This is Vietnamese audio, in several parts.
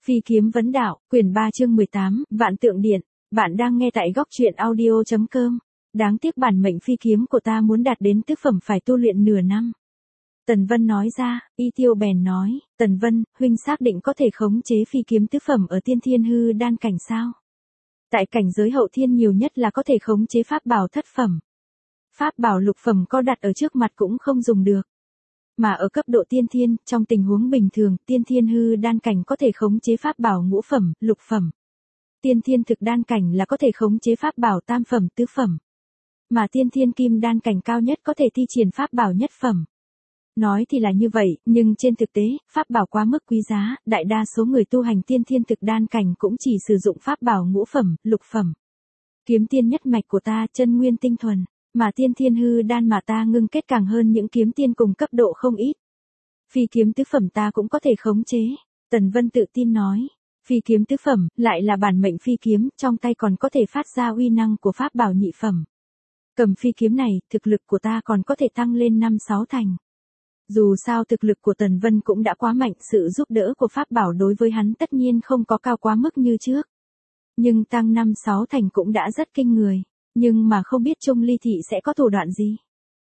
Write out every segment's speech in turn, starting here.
Phi kiếm vấn đạo, quyển 3 chương 18, Vạn Tượng Điện. Bạn đang nghe tại góc truyện audio.com. Đáng tiếc bản mệnh phi kiếm của ta muốn đạt đến tứ phẩm phải tu luyện nửa năm. Tần Vân nói ra, Y Tiêu bèn nói, Tần Vân, huynh xác định có thể khống chế phi kiếm tứ phẩm ở tiên thiên hư đan cảnh sao? Tại cảnh giới hậu thiên nhiều nhất là có thể khống chế pháp bảo thất phẩm. Pháp bảo lục phẩm có đặt ở trước mặt cũng không dùng được. Mà ở cấp độ tiên thiên, trong tình huống bình thường, tiên thiên hư đan cảnh có thể khống chế pháp bảo ngũ phẩm, lục phẩm. Tiên thiên thực đan cảnh là có thể khống chế pháp bảo tam phẩm, tứ phẩm. Mà tiên thiên kim đan cảnh cao nhất có thể thi triển pháp bảo nhất phẩm. Nói thì là như vậy, nhưng trên thực tế, pháp bảo quá mức quý giá, đại đa số người tu hành tiên thiên thực đan cảnh cũng chỉ sử dụng pháp bảo ngũ phẩm, lục phẩm. Kiếm tiên nhất mạch của ta chân nguyên tinh thuần. Mà tiên thiên hư đan mà ta ngưng kết càng hơn những kiếm tiên cùng cấp độ không ít. Phi kiếm tứ phẩm ta cũng có thể khống chế. Tần Vân tự tin nói. Phi kiếm tứ phẩm, lại là bản mệnh phi kiếm, trong tay còn có thể phát ra uy năng của pháp bảo nhị phẩm. Cầm phi kiếm này, thực lực của ta còn có thể tăng lên 5-6 thành. Dù sao thực lực của Tần Vân cũng đã quá mạnh, sự giúp đỡ của pháp bảo đối với hắn tất nhiên không có cao quá mức như trước. Nhưng tăng 5-6 thành cũng đã rất kinh người. Nhưng mà không biết Trung Ly Thị sẽ có thủ đoạn gì.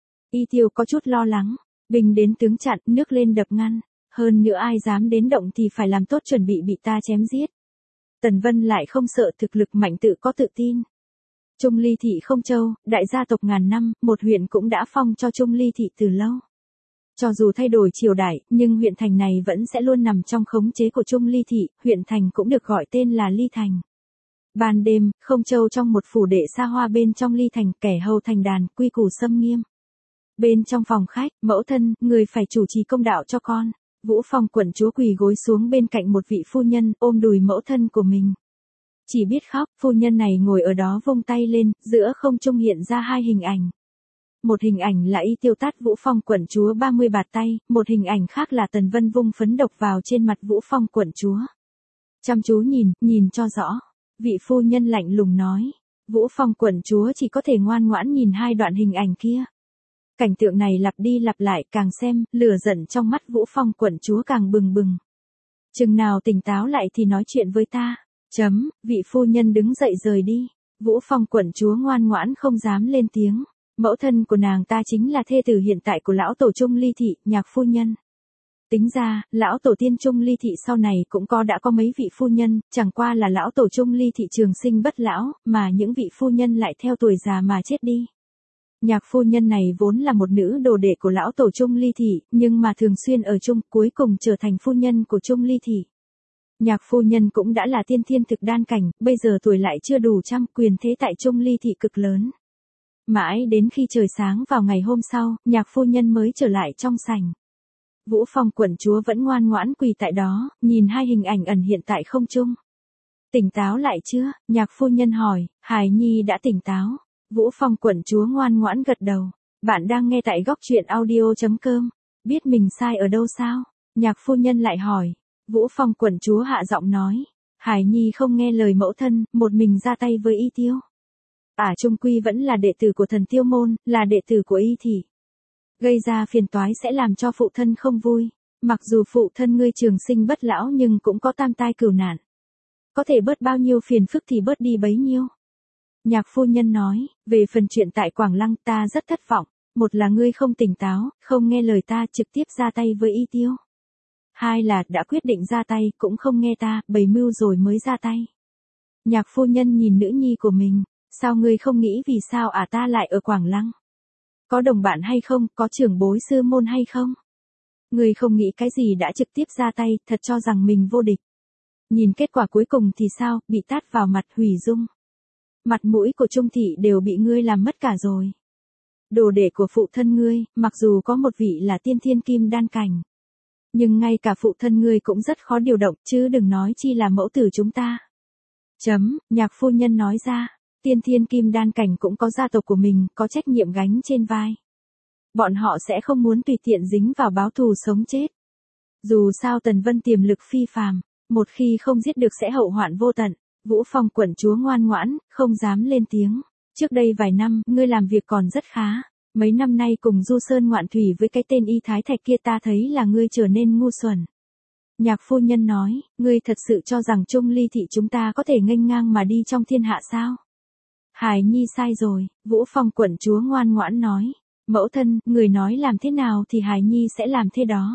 Y Tiêu có chút lo lắng, binh đến tướng chặn, nước lên đập ngăn, hơn nữa ai dám đến động thì phải làm tốt chuẩn bị ta chém giết. Tần Vân lại không sợ, thực lực mạnh tự có tự tin. Trung Ly Thị không châu, đại gia tộc ngàn năm, một huyện cũng đã phong cho Trung Ly Thị từ lâu. Cho dù thay đổi triều đại, nhưng huyện thành này vẫn sẽ luôn nằm trong khống chế của Trung Ly Thị, huyện thành cũng được gọi tên là Ly Thành. Ban đêm, không châu trong một phủ đệ xa hoa bên trong Ly Thành, kẻ hầu thành đàn, quy củ xâm nghiêm. Bên trong phòng khách, mẫu thân, người phải chủ trì công đạo cho con. Vũ Phong quận chúa quỳ gối xuống bên cạnh một vị phu nhân, ôm đùi mẫu thân của mình. Chỉ biết khóc, phu nhân này ngồi ở đó vung tay lên, giữa không trung hiện ra hai hình ảnh. Một hình ảnh là Y Tiêu tát Vũ Phong quận chúa 30 bạt tay, một hình ảnh khác là Tần Vân vung phấn độc vào trên mặt Vũ Phong quận chúa. Chăm chú nhìn cho rõ. Vị phu nhân lạnh lùng nói, Vũ Phong quận chúa chỉ có thể ngoan ngoãn nhìn hai đoạn hình ảnh kia. Cảnh tượng này lặp đi lặp lại, càng xem, lửa giận trong mắt Vũ Phong quận chúa càng bừng bừng. Chừng nào tỉnh táo lại thì nói chuyện với ta. Vị phu nhân đứng dậy rời đi. Vũ Phong quận chúa ngoan ngoãn không dám lên tiếng. Mẫu thân của nàng ta chính là thê tử hiện tại của lão tổ Trung Ly Thị, Nhạc phu nhân. Tính ra, lão tổ tiên Trung Ly Thị sau này cũng đã có mấy vị phu nhân, chẳng qua là lão tổ Trung Ly Thị trường sinh bất lão, mà những vị phu nhân lại theo tuổi già mà chết đi. Nhạc phu nhân này vốn là một nữ đồ đệ của lão tổ Trung Ly Thị, nhưng mà thường xuyên ở chung, cuối cùng trở thành phu nhân của Trung Ly Thị. Nhạc phu nhân cũng đã là tiên thiên thực đan cảnh, bây giờ tuổi lại chưa đủ trăm, quyền thế tại Trung Ly Thị cực lớn. Mãi đến khi trời sáng vào ngày hôm sau, nhạc phu nhân mới trở lại trong sảnh. Vũ Phong quận chúa vẫn ngoan ngoãn quỳ tại đó, nhìn hai hình ảnh ẩn hiện tại không trung. Tỉnh táo lại chưa? Nhạc phu nhân hỏi, hài nhi đã tỉnh táo. Vũ Phong quận chúa ngoan ngoãn gật đầu. Bạn đang nghe tại góc truyện audio.com. Biết mình sai ở đâu sao? Nhạc phu nhân lại hỏi. Vũ Phong quận chúa hạ giọng nói. Hài nhi không nghe lời mẫu thân, một mình ra tay với Y Tiêu. Trung quy vẫn là đệ tử của thần Tiêu môn, là đệ tử của Y Thị. Gây ra phiền toái sẽ làm cho phụ thân không vui. Mặc dù phụ thân ngươi trường sinh bất lão nhưng cũng có tam tai cửu nạn. Có thể bớt bao nhiêu phiền phức thì bớt đi bấy nhiêu. Nhạc phu nhân nói, về phần chuyện tại Quảng Lăng ta rất thất vọng. Một là ngươi không tỉnh táo, không nghe lời ta trực tiếp ra tay với Y Tiêu. Hai là đã quyết định ra tay, cũng không nghe ta, bày mưu rồi mới ra tay. Nhạc phu nhân nhìn nữ nhi của mình, sao ngươi không nghĩ vì sao ta lại ở Quảng Lăng? Có đồng bạn hay không, có trưởng bối sư môn hay không? Người không nghĩ cái gì đã trực tiếp ra tay, thật cho rằng mình vô địch. Nhìn kết quả cuối cùng thì sao, bị tát vào mặt, hủy dung. Mặt mũi của Trung Thị đều bị ngươi làm mất cả rồi. Đồ đệ của phụ thân ngươi, mặc dù có một vị là tiên thiên kim đan cảnh. Nhưng ngay cả phụ thân ngươi cũng rất khó điều động, chứ đừng nói chi là mẫu tử chúng ta. Nhạc phu nhân nói ra. Tiên thiên kim đan cảnh cũng có gia tộc của mình, có trách nhiệm gánh trên vai. Bọn họ sẽ không muốn tùy tiện dính vào báo thù sống chết. Dù sao Tần Vân tiềm lực phi phàm, một khi không giết được sẽ hậu hoạn vô tận. Vũ Phong quận chúa ngoan ngoãn, không dám lên tiếng. Trước đây vài năm, ngươi làm việc còn rất khá. Mấy năm nay cùng Du Sơn ngoạn thủy với cái tên Y Thái Thạch kia ta thấy là ngươi trở nên ngu xuẩn. Nhạc phu nhân nói, ngươi thật sự cho rằng Trung Ly thị chúng ta có thể nghênh ngang mà đi trong thiên hạ sao? Hài nhi sai rồi, Vũ Phong quận chúa ngoan ngoãn nói. Mẫu thân, người nói làm thế nào thì hài nhi sẽ làm thế đó.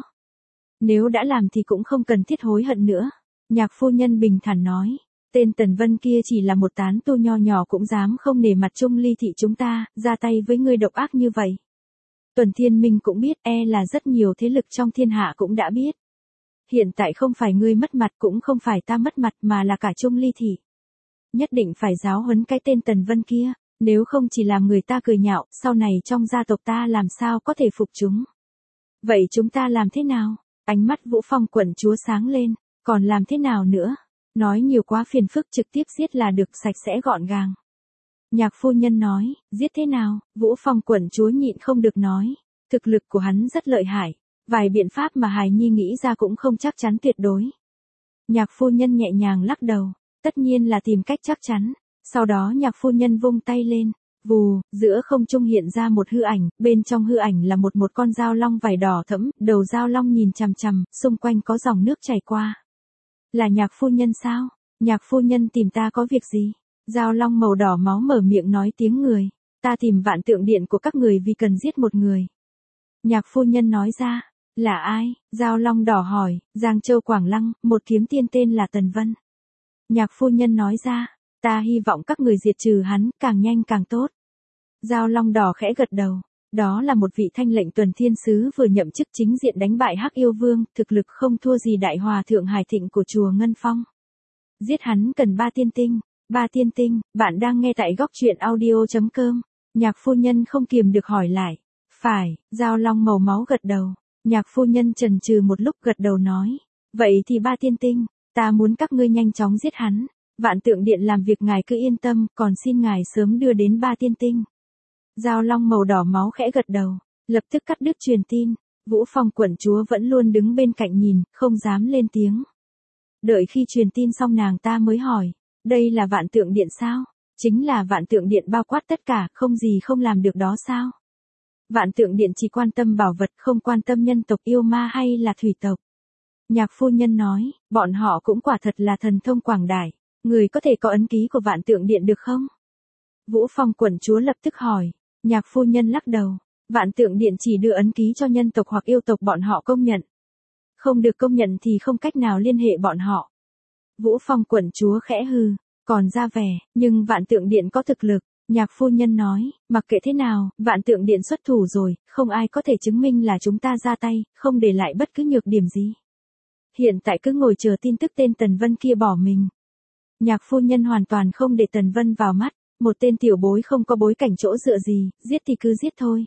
Nếu đã làm thì cũng không cần thiết hối hận nữa. Nhạc phu nhân bình thản nói. Tên Tần Vân kia chỉ là một tán tu nho nhỏ cũng dám không nể mặt Trung Ly thị chúng ta, ra tay với ngươi độc ác như vậy. Tuần Thiên Minh cũng biết, là rất nhiều thế lực trong thiên hạ cũng đã biết. Hiện tại không phải ngươi mất mặt cũng không phải ta mất mặt mà là cả Trung Ly thị. Nhất định phải giáo huấn cái tên Tần Vân kia, nếu không chỉ làm người ta cười nhạo, sau này trong gia tộc ta làm sao có thể phục chúng. Vậy chúng ta làm thế nào? Ánh mắt Vũ Phong quận chúa sáng lên, còn làm thế nào nữa? Nói nhiều quá phiền phức, trực tiếp giết là được, sạch sẽ gọn gàng. Nhạc phu nhân nói, giết thế nào? Vũ Phong quận chúa nhịn không được nói, thực lực của hắn rất lợi hại, vài biện pháp mà hài nhi nghĩ ra cũng không chắc chắn tuyệt đối. Nhạc phu nhân nhẹ nhàng lắc đầu, tất nhiên là tìm cách chắc chắn. Sau đó nhạc phu nhân vung tay lên, vù, giữa không trung hiện ra một hư ảnh, bên trong hư ảnh là một con dao long vảy đỏ thẫm, đầu dao long nhìn chằm chằm, xung quanh có dòng nước chảy qua. Là nhạc phu nhân sao? Nhạc phu nhân tìm ta có việc gì? Dao long màu đỏ máu mở miệng nói tiếng người, ta tìm Vạn Tượng Điện của các người vì cần giết một người. Nhạc phu nhân nói ra, là ai? Dao long đỏ hỏi, Giang Châu Quảng Lăng, một kiếm tiên tên là Tần Vân. Nhạc phu nhân nói ra, ta hy vọng các người diệt trừ hắn, càng nhanh càng tốt. Dao long đỏ khẽ gật đầu, đó là một vị thanh lệnh tuần thiên sứ vừa nhậm chức chính diện đánh bại Hắc Yêu Vương, thực lực không thua gì đại hòa thượng Hải Thịnh của chùa Ngân Phong. Giết hắn cần 3 tiên tinh. 3 tiên tinh, bạn đang nghe tại góc truyện audio.com. Nhạc phu nhân không kiềm được hỏi lại. Phải, dao long màu máu gật đầu. Nhạc phu nhân chần chừ một lúc gật đầu nói. Vậy thì 3 tiên tinh, ta muốn các ngươi nhanh chóng giết hắn. Vạn Tượng Điện làm việc ngài cứ yên tâm, còn xin ngài sớm đưa đến 3 tiên tinh. Dao long màu đỏ máu khẽ gật đầu, lập tức cắt đứt truyền tin. Vũ Phong quận chúa vẫn luôn đứng bên cạnh nhìn, không dám lên tiếng. Đợi khi truyền tin xong nàng ta mới hỏi, đây là Vạn Tượng Điện sao? Chính là Vạn Tượng Điện bao quát tất cả, không gì không làm được đó sao? Vạn Tượng Điện chỉ quan tâm bảo vật, không quan tâm nhân tộc yêu ma hay là thủy tộc. Nhạc phu nhân nói, bọn họ cũng quả thật là thần thông quảng đại. Người có thể có ấn ký của Vạn Tượng Điện được không? Vũ Phong quận chúa lập tức hỏi. Nhạc phu nhân lắc đầu. Vạn Tượng Điện chỉ đưa ấn ký cho nhân tộc hoặc yêu tộc bọn họ công nhận. Không được công nhận thì không cách nào liên hệ bọn họ. Vũ Phong quận chúa khẽ hừ, còn ra vẻ, nhưng Vạn Tượng Điện có thực lực. Nhạc phu nhân nói, mặc kệ thế nào, Vạn Tượng Điện xuất thủ rồi, không ai có thể chứng minh là chúng ta ra tay, không để lại bất cứ nhược điểm gì. Hiện tại cứ ngồi chờ tin tức tên Tần Vân kia bỏ mình. Nhạc phu nhân hoàn toàn không để Tần Vân vào mắt, một tên tiểu bối không có bối cảnh chỗ dựa gì, giết thì cứ giết thôi.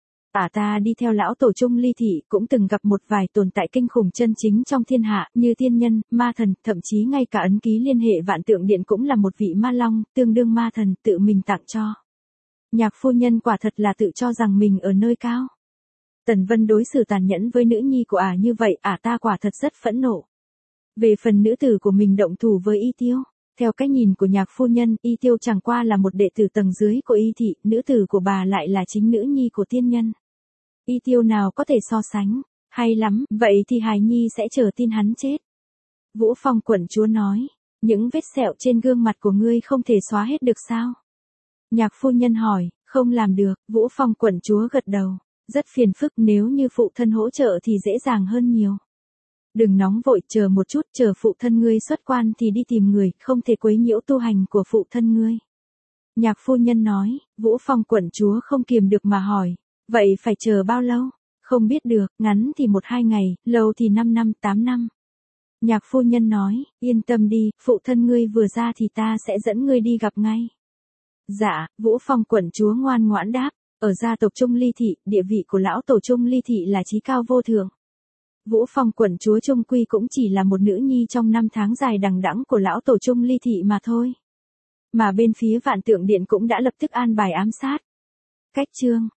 Ta đi theo lão tổ Trung Ly thị cũng từng gặp một vài tồn tại kinh khủng chân chính trong thiên hạ, như tiên nhân, ma thần, thậm chí ngay cả ấn ký liên hệ Vạn Tượng Điện cũng là một vị ma long, tương đương ma thần, tự mình tặng cho. Nhạc phu nhân quả thật là tự cho rằng mình ở nơi cao. Tần Vân đối xử tàn nhẫn với nữ nhi của như vậy, ta quả thật rất phẫn nộ. Về phần nữ tử của mình động thủ với Y Tiêu, theo cái nhìn của nhạc phu nhân, Y Tiêu chẳng qua là một đệ tử tầng dưới của Y thị, nữ tử của bà lại là chính nữ nhi của tiên nhân. Y Tiêu nào có thể so sánh, hay lắm, vậy thì hài nhi sẽ chờ tin hắn chết. Vũ Phong quận chúa nói, những vết sẹo trên gương mặt của ngươi không thể xóa hết được sao? Nhạc phu nhân hỏi, không làm được, Vũ Phong quận chúa gật đầu, rất phiền phức, nếu như phụ thân hỗ trợ thì dễ dàng hơn nhiều. Đừng nóng vội, chờ một chút, chờ phụ thân ngươi xuất quan thì đi tìm người, không thể quấy nhiễu tu hành của phụ thân ngươi. Nhạc phu nhân nói, Vũ Phong quận chúa không kiềm được mà hỏi, vậy phải chờ bao lâu? Không biết được, ngắn thì 1-2 ngày, lâu thì 5 năm, 8 năm. Nhạc phu nhân nói, yên tâm đi, phụ thân ngươi vừa ra thì ta sẽ dẫn ngươi đi gặp ngay. Dạ, Vũ Phong quận chúa ngoan ngoãn đáp, ở gia tộc Trung Ly thị, địa vị của lão tổ Trung Ly thị là chí cao vô thượng. Vũ Phong quận chúa Trung Quy cũng chỉ là một nữ nhi trong 5 tháng dài đằng đẵng của lão tổ Trung Ly thị mà thôi. Mà bên phía Vạn Tượng Điện cũng đã lập tức an bài ám sát. Cách chương